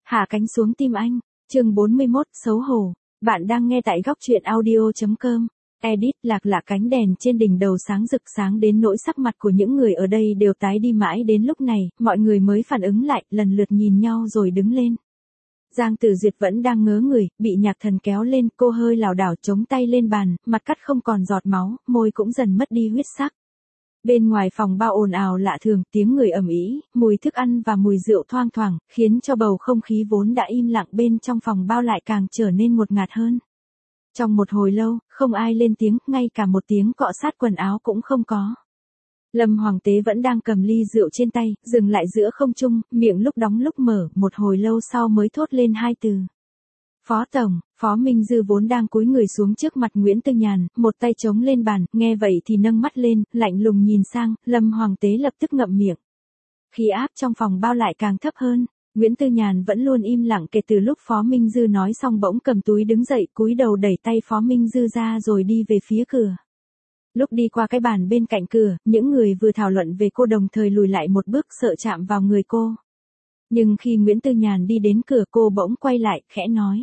Hạ cánh xuống tim anh. Chương 41, xấu hổ. Bạn đang nghe tại góc truyện audio.com. Edit. Lạc lạ cánh đèn trên đỉnh đầu sáng rực sáng đến nỗi sắc mặt của những người ở đây đều tái đi, mãi đến lúc này, mọi người mới phản ứng lại, lần lượt nhìn nhau rồi đứng lên. Giang Tử Duyệt vẫn đang ngớ người, bị Nhạc Thần kéo lên, cô hơi lảo đảo chống tay lên bàn, mặt cắt không còn giọt máu, môi cũng dần mất đi huyết sắc. Bên ngoài phòng bao ồn ào lạ thường, tiếng người ầm ĩ, mùi thức ăn và mùi rượu thoang thoảng, khiến cho bầu không khí vốn đã im lặng bên trong phòng bao lại càng trở nên ngột ngạt hơn. Trong một hồi lâu, không ai lên tiếng, ngay cả một tiếng cọ sát quần áo cũng không có. Lâm Hoàng Tế vẫn đang cầm ly rượu trên tay, dừng lại giữa không trung, miệng lúc đóng lúc mở, một hồi lâu sau mới thốt lên hai từ. Phó Tổng. Phó Minh Dư vốn đang cúi người xuống trước mặt Nguyễn Tư Nhàn, một tay chống lên bàn, nghe vậy thì nâng mắt lên, lạnh lùng nhìn sang, Lâm Hoàng Tế lập tức ngậm miệng. Khí áp trong phòng bao lại càng thấp hơn. Nguyễn Tư Nhàn vẫn luôn im lặng kể từ lúc Phó Minh Dư nói xong, bỗng cầm túi đứng dậy, cúi đầu đẩy tay Phó Minh Dư ra rồi đi về phía cửa. Lúc đi qua cái bàn bên cạnh cửa, những người vừa thảo luận về cô đồng thời lùi lại một bước, sợ chạm vào người cô. Nhưng khi Nguyễn Tư Nhàn đi đến cửa, cô bỗng quay lại, khẽ nói.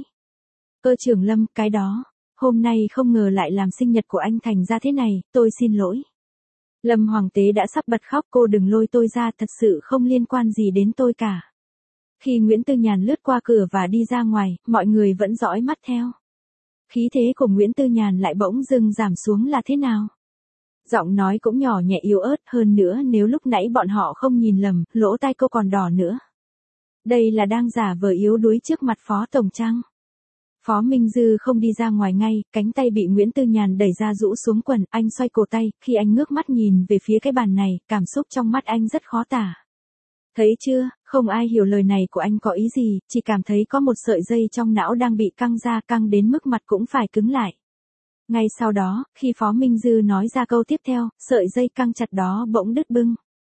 Cơ trưởng Lâm, cái đó, hôm nay không ngờ lại làm sinh nhật của anh thành ra thế này, tôi xin lỗi. Lâm Hoàng Tế đã sắp bật khóc, cô đừng lôi tôi ra, thật sự không liên quan gì đến tôi cả. Khi Nguyễn Tư Nhàn lướt qua cửa và đi ra ngoài, mọi người vẫn dõi mắt theo. Khí thế của Nguyễn Tư Nhàn lại bỗng dưng giảm xuống là thế nào? Giọng nói cũng nhỏ nhẹ yếu ớt, hơn nữa nếu lúc nãy bọn họ không nhìn lầm, lỗ tai cô còn đỏ nữa. Đây là đang giả vờ yếu đuối trước mặt Phó Tổng chăng? Phó Minh Dư không đi ra ngoài ngay, cánh tay bị Nguyễn Tư Nhàn đẩy ra rũ xuống quần, anh xoay cổ tay, khi anh ngước mắt nhìn về phía cái bàn này, cảm xúc trong mắt anh rất khó tả. Thấy chưa, không ai hiểu lời này của anh có ý gì, chỉ cảm thấy có một sợi dây trong não đang bị căng ra, căng đến mức mặt cũng phải cứng lại. Ngay sau đó, khi Phó Minh Dư nói ra câu tiếp theo, sợi dây căng chặt đó bỗng đứt bưng.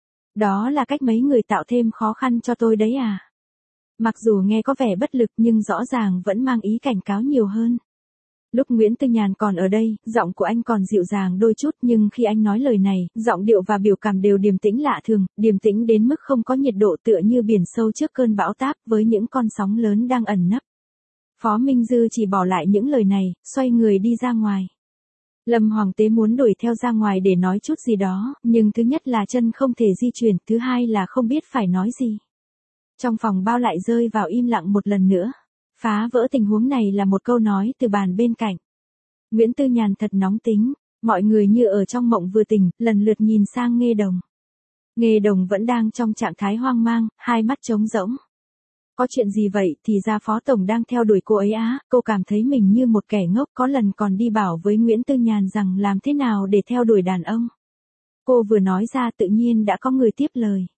Đó là cách mấy người tạo thêm khó khăn cho tôi đấy à? Mặc dù nghe có vẻ bất lực nhưng rõ ràng vẫn mang ý cảnh cáo nhiều hơn. Lúc Nguyễn Tư Nhàn còn ở đây, giọng của anh còn dịu dàng đôi chút, nhưng khi anh nói lời này, giọng điệu và biểu cảm đều điềm tĩnh lạ thường, điềm tĩnh đến mức không có nhiệt độ, tựa như biển sâu trước cơn bão táp với những con sóng lớn đang ẩn nấp. Phó Minh Dư chỉ bỏ lại những lời này, xoay người đi ra ngoài. Lâm Hoàng Tế muốn đuổi theo ra ngoài để nói chút gì đó, nhưng thứ nhất là chân không thể di chuyển, thứ hai là không biết phải nói gì. Trong phòng bao lại rơi vào im lặng một lần nữa. Phá vỡ tình huống này là một câu nói từ bàn bên cạnh. Nguyễn Tư Nhàn thật nóng tính, mọi người như ở trong mộng vừa tỉnh, lần lượt nhìn sang Nghê Đồng. Nghê Đồng vẫn đang trong trạng thái hoang mang, hai mắt trống rỗng. Có chuyện gì vậy? Thì ra Phó Tổng đang theo đuổi cô ấy á, cô cảm thấy mình như một kẻ ngốc, có lần còn đi bảo với Nguyễn Tư Nhàn rằng làm thế nào để theo đuổi đàn ông. Cô vừa nói ra tự nhiên đã có người tiếp lời.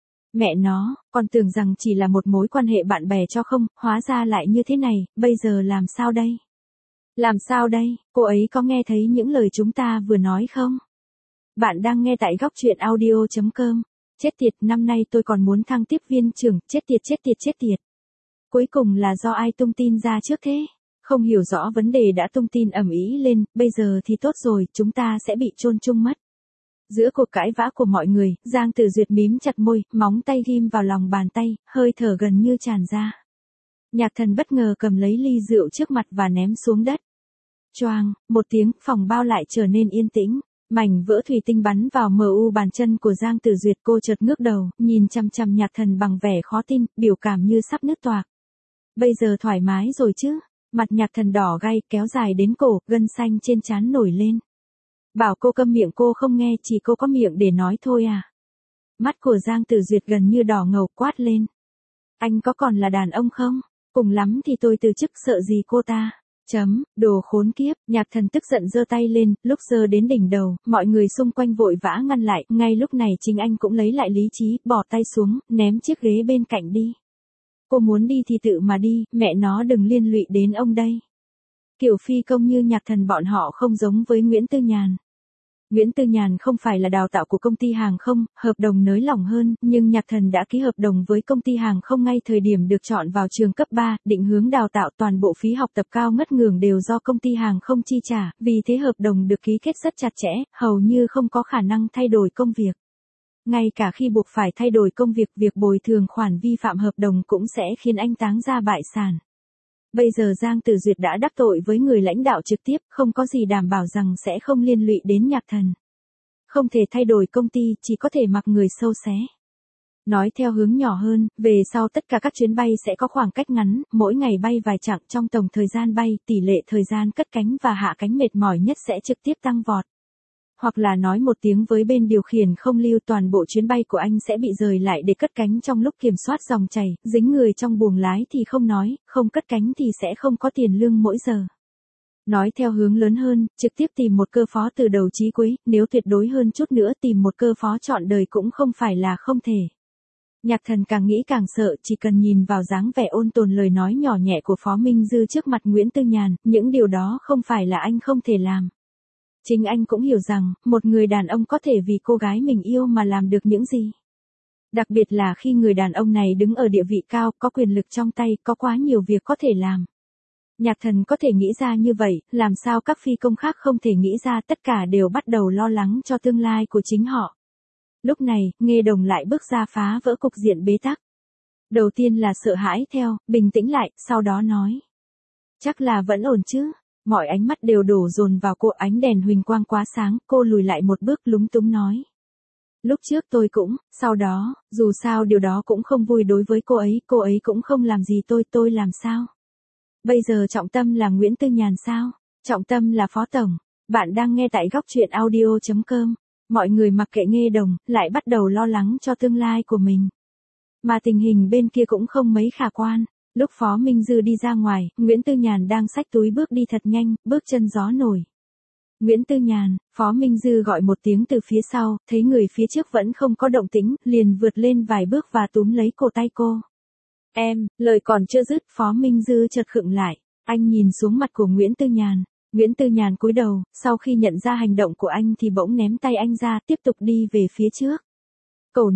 Mẹ nó, còn tưởng rằng chỉ là một mối quan hệ bạn bè cho không, hóa ra lại như thế này, bây giờ làm sao đây? Làm sao đây, cô ấy có nghe thấy những lời chúng ta vừa nói không? Bạn đang nghe tại góc truyện audio.com. Chết tiệt, năm nay tôi còn muốn thăng tiếp viên trưởng, chết tiệt chết tiệt chết tiệt. Cuối cùng là do ai tung tin ra trước thế? Không hiểu rõ vấn đề đã tung tin ầm ĩ lên, bây giờ thì tốt rồi, chúng ta sẽ bị chôn chung mất. Giữa cuộc cãi vã của mọi người, Giang Tử Duyệt mím chặt môi, móng tay ghim vào lòng bàn tay, hơi thở gần như tràn ra. Nhạc Thần bất ngờ cầm lấy ly rượu trước mặt và ném xuống đất. Choang, một tiếng, phòng bao lại trở nên yên tĩnh. Mảnh vỡ thủy tinh bắn vào mờ u bàn chân của Giang Tử Duyệt, cô chợt ngước đầu, nhìn chằm chằm Nhạc Thần bằng vẻ khó tin, biểu cảm như sắp nứt toạc. Bây giờ thoải mái rồi chứ? Mặt Nhạc Thần đỏ gay, kéo dài đến cổ, gân xanh trên trán nổi lên. Bảo cô câm miệng cô không nghe, chỉ cô có miệng để nói thôi à? Mắt của Giang Tử Duyệt gần như đỏ ngầu, quát lên. Anh có còn là đàn ông không? Cùng lắm thì tôi từ chức, sợ gì cô ta? Đồ khốn kiếp. Nhạc Thần tức giận giơ tay lên, lúc giơ đến đỉnh đầu, mọi người xung quanh vội vã ngăn lại, ngay lúc này chính anh cũng lấy lại lý trí, bỏ tay xuống, ném chiếc ghế bên cạnh đi. Cô muốn đi thì tự mà đi, mẹ nó đừng liên lụy đến ông đây. Kiểu phi công như Nhạc Thần bọn họ không giống với Nguyễn Tư Nhàn. Nguyễn Tư Nhàn không phải là đào tạo của công ty hàng không, hợp đồng nới lỏng hơn, nhưng Nhạc Thần đã ký hợp đồng với công ty hàng không ngay thời điểm được chọn vào trường cấp 3, định hướng đào tạo toàn bộ phí học tập cao ngất ngường đều do công ty hàng không chi trả, vì thế hợp đồng được ký kết rất chặt chẽ, hầu như không có khả năng thay đổi công việc. Ngay cả khi buộc phải thay đổi công việc, việc bồi thường khoản vi phạm hợp đồng cũng sẽ khiến anh táng ra bại sản. Bây giờ Giang Tử Duyệt đã đắc tội với người lãnh đạo trực tiếp, không có gì đảm bảo rằng sẽ không liên lụy đến Nhạc Thần. Không thể thay đổi công ty, chỉ có thể mặc người sâu xé. Nói theo hướng nhỏ hơn, về sau tất cả các chuyến bay sẽ có khoảng cách ngắn, mỗi ngày bay vài chặng, trong tổng thời gian bay, tỷ lệ thời gian cất cánh và hạ cánh mệt mỏi nhất sẽ trực tiếp tăng vọt. Hoặc là nói một tiếng với bên điều khiển không lưu, toàn bộ chuyến bay của anh sẽ bị rời lại để cất cánh trong lúc kiểm soát dòng chảy, dính người trong buồng lái thì không nói, không cất cánh thì sẽ không có tiền lương mỗi giờ. Nói theo hướng lớn hơn, trực tiếp tìm một cơ phó từ đầu chí cuối, nếu tuyệt đối hơn chút nữa tìm một cơ phó trọn đời cũng không phải là không thể. Nhạc Thần càng nghĩ càng sợ, chỉ cần nhìn vào dáng vẻ ôn tồn lời nói nhỏ nhẹ của Phó Minh Dư trước mặt Nguyễn Tư Nhàn, những điều đó không phải là anh không thể làm. Chính anh cũng hiểu rằng, một người đàn ông có thể vì cô gái mình yêu mà làm được những gì. Đặc biệt là khi người đàn ông này đứng ở địa vị cao, có quyền lực trong tay, có quá nhiều việc có thể làm. Nhạc Thần có thể nghĩ ra như vậy, làm sao các phi công khác không thể nghĩ ra, tất cả đều bắt đầu lo lắng cho tương lai của chính họ. Lúc này, Nghê Đồng lại bước ra phá vỡ cục diện bế tắc. Đầu tiên là sợ hãi theo, bình tĩnh lại, sau đó nói. Chắc là vẫn ổn chứ. Mọi ánh mắt đều đổ dồn vào cô, ánh đèn huỳnh quang quá sáng, cô lùi lại một bước lúng túng nói. Lúc trước tôi cũng, sau đó, dù sao điều đó cũng không vui đối với cô ấy cũng không làm gì tôi làm sao? Bây giờ trọng tâm là Nguyễn Tư Nhàn sao? Trọng tâm là Phó Tổng. Bạn đang nghe tại góc truyện audio.com. Mọi người mặc kệ Nghê Đồng, lại bắt đầu lo lắng cho tương lai của mình. Mà tình hình bên kia cũng không mấy khả quan. Lúc Phó Minh Dư đi ra ngoài, Nguyễn Tư Nhàn đang xách túi bước đi thật nhanh, bước chân gió nổi. Nguyễn Tư Nhàn, Phó Minh Dư gọi một tiếng từ phía sau, thấy người phía trước vẫn không có động tĩnh, liền vượt lên vài bước và túm lấy cổ tay cô. Em, lời còn chưa dứt, Phó Minh Dư chợt khựng lại. Anh nhìn xuống mặt của Nguyễn Tư Nhàn. Nguyễn Tư Nhàn cúi đầu, sau khi nhận ra hành động của anh thì bỗng ném tay anh ra, tiếp tục đi về phía trước. Cẩu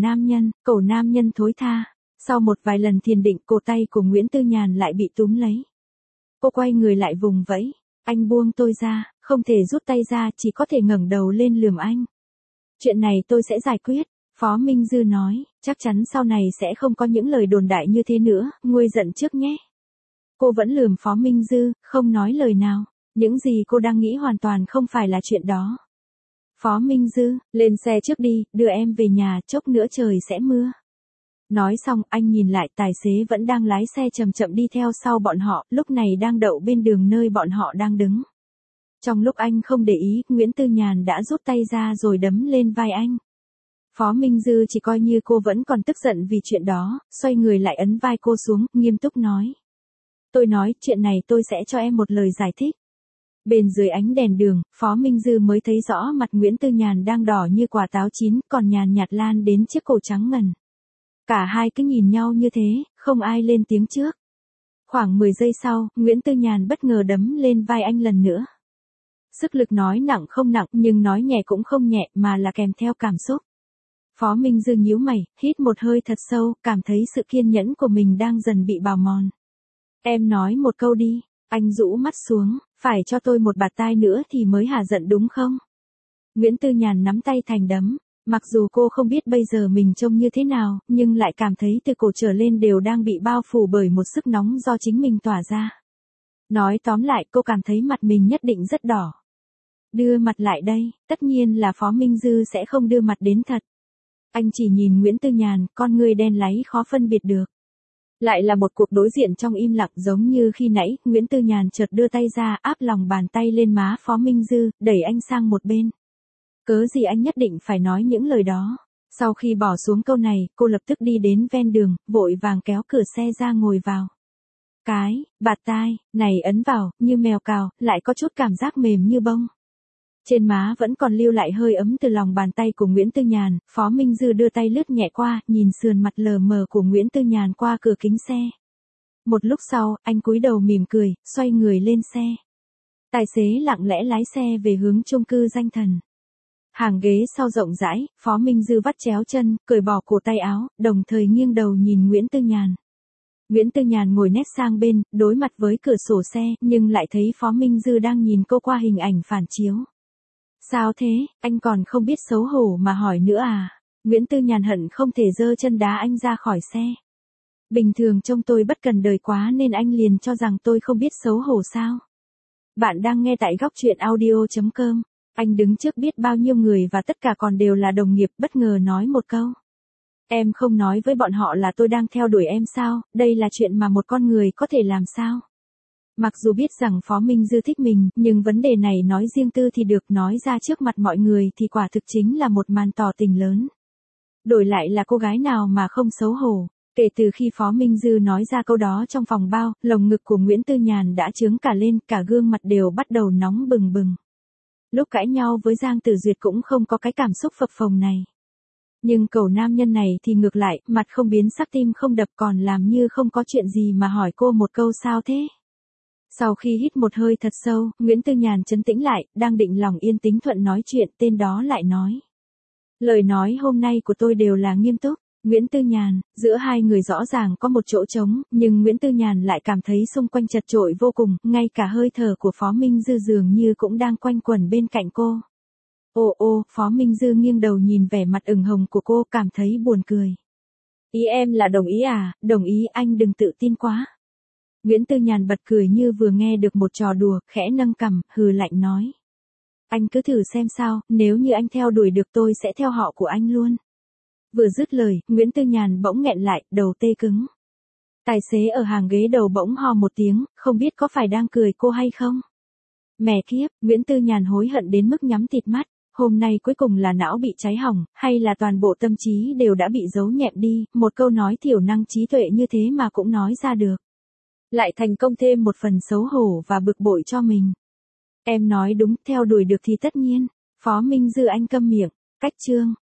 nam nhân thối tha. Sau một vài lần thiền định, cổ tay của Nguyễn Tư Nhàn lại bị túm lấy. Cô quay người lại vùng vẫy. Anh buông tôi ra, không thể rút tay ra, chỉ có thể ngẩng đầu lên lườm anh. Chuyện này tôi sẽ giải quyết, Phó Minh Dư nói, chắc chắn sau này sẽ không có những lời đồn đại như thế nữa, nguôi giận trước nhé. Cô vẫn lườm Phó Minh Dư, không nói lời nào. Những gì cô đang nghĩ hoàn toàn không phải là chuyện đó. Phó Minh Dư, lên xe trước đi, đưa em về nhà, chốc nữa trời sẽ mưa. Nói xong, anh nhìn lại, tài xế vẫn đang lái xe chậm chậm đi theo sau bọn họ, lúc này đang đậu bên đường nơi bọn họ đang đứng. Trong lúc anh không để ý, Nguyễn Tư Nhàn đã rút tay ra rồi đấm lên vai anh. Phó Minh Dư chỉ coi như cô vẫn còn tức giận vì chuyện đó, xoay người lại ấn vai cô xuống, nghiêm túc nói. Tôi nói, chuyện này tôi sẽ cho em một lời giải thích. Bên dưới ánh đèn đường, Phó Minh Dư mới thấy rõ mặt Nguyễn Tư Nhàn đang đỏ như quả táo chín, còn nhàn nhạt lan đến chiếc cổ trắng ngần. Cả hai cứ nhìn nhau như thế, không ai lên tiếng trước. Khoảng 10 giây sau, Nguyễn Tư Nhàn bất ngờ đấm lên vai anh lần nữa. Sức lực nói nặng không nặng, nhưng nói nhẹ cũng không nhẹ, mà là kèm theo cảm xúc. Phó Minh Dư nhíu mày, hít một hơi thật sâu, cảm thấy sự kiên nhẫn của mình đang dần bị bào mòn. Em nói một câu đi. Anh rũ mắt xuống, phải cho tôi một bạt tai nữa thì mới hả giận đúng không? Nguyễn Tư Nhàn nắm tay thành đấm, mặc dù cô không biết bây giờ mình trông như thế nào, nhưng lại cảm thấy từ cổ trở lên đều đang bị bao phủ bởi một sức nóng do chính mình tỏa ra. Nói tóm lại, cô cảm thấy mặt mình nhất định rất đỏ. Đưa mặt lại đây, tất nhiên là Phó Minh Dư sẽ không đưa mặt đến thật. Anh chỉ nhìn Nguyễn Tư Nhàn, con người đen láy khó phân biệt được. Lại là một cuộc đối diện trong im lặng giống như khi nãy, Nguyễn Tư Nhàn chợt đưa tay ra, áp lòng bàn tay lên má Phó Minh Dư, đẩy anh sang một bên. Cớ gì anh nhất định phải nói những lời đó. Sau khi bỏ xuống câu này, cô lập tức đi đến ven đường, vội vàng kéo cửa xe ra ngồi vào. Bạt tai, này ấn vào, như mèo cào, lại có chút cảm giác mềm như bông. Trên má vẫn còn lưu lại hơi ấm từ lòng bàn tay của Nguyễn Tư Nhàn, Phó Minh Dư đưa tay lướt nhẹ qua, nhìn sườn mặt lờ mờ của Nguyễn Tư Nhàn qua cửa kính xe. Một lúc sau, anh cúi đầu mỉm cười, xoay người lên xe. Tài xế lặng lẽ lái xe về hướng chung cư Danh Thần. Hàng ghế sau rộng rãi, Phó Minh Dư vắt chéo chân, cởi bỏ cổ tay áo, đồng thời nghiêng đầu nhìn Nguyễn Tư Nhàn. Nguyễn Tư Nhàn ngồi nép sang bên, đối mặt với cửa sổ xe, nhưng lại thấy Phó Minh Dư đang nhìn cô qua hình ảnh phản chiếu. Sao thế, anh còn không biết xấu hổ mà hỏi nữa à? Nguyễn Tư Nhàn hận không thể giơ chân đá anh ra khỏi xe. Bình thường trông tôi bất cần đời quá nên anh liền cho rằng tôi không biết xấu hổ sao. Bạn đang nghe tại góc chuyện audio.com. Anh đứng trước biết bao nhiêu người và tất cả còn đều là đồng nghiệp, bất ngờ nói một câu. Em không nói với bọn họ là tôi đang theo đuổi em sao, đây là chuyện mà một con người có thể làm sao. Mặc dù biết rằng Phó Minh Dư thích mình, nhưng vấn đề này nói riêng tư thì được, nói ra trước mặt mọi người thì quả thực chính là một màn tỏ tình lớn. Đổi lại là cô gái nào mà không xấu hổ. Kể từ khi Phó Minh Dư nói ra câu đó trong phòng bao, lồng ngực của Nguyễn Tư Nhàn đã trướng cả lên, cả gương mặt đều bắt đầu nóng bừng bừng. Lúc cãi nhau với Giang Tử Duyệt cũng không có cái cảm xúc phập phồng này. Nhưng cậu nam nhân này thì ngược lại, mặt không biến sắc tim không đập, còn làm như không có chuyện gì mà hỏi cô một câu sao thế. Sau khi hít một hơi thật sâu, Nguyễn Tư Nhàn trấn tĩnh lại, đang định lòng yên tính thuận nói chuyện, tên đó lại nói. Lời nói hôm nay của tôi đều là nghiêm túc. Nguyễn Tư Nhàn, giữa hai người rõ ràng có một chỗ trống, nhưng Nguyễn Tư Nhàn lại cảm thấy xung quanh chật chội vô cùng, ngay cả hơi thở của Phó Minh Dư dường như cũng đang quanh quẩn bên cạnh cô. Ô, Phó Minh Dư nghiêng đầu nhìn vẻ mặt ửng hồng của cô, cảm thấy buồn cười. Ý em là đồng ý à? Đồng ý, anh đừng tự tin quá. Nguyễn Tư Nhàn bật cười như vừa nghe được một trò đùa, khẽ nâng cằm, hừ lạnh nói. Anh cứ thử xem sao, nếu như anh theo đuổi được tôi sẽ theo họ của anh luôn. Vừa dứt lời, Nguyễn Tư Nhàn bỗng nghẹn lại, đầu tê cứng. Tài xế ở hàng ghế đầu bỗng ho một tiếng, không biết có phải đang cười cô hay không. Mẹ kiếp, Nguyễn Tư Nhàn hối hận đến mức nhắm tịt mắt. Hôm nay cuối cùng là não bị cháy hỏng, hay là toàn bộ tâm trí đều đã bị giấu nhẹm đi, một câu nói thiểu năng trí tuệ như thế mà cũng nói ra được. Lại thành công thêm một phần xấu hổ và bực bội cho mình. Em nói đúng, theo đuổi được thì tất nhiên. Phó Minh Dư anh câm miệng. Cách chương.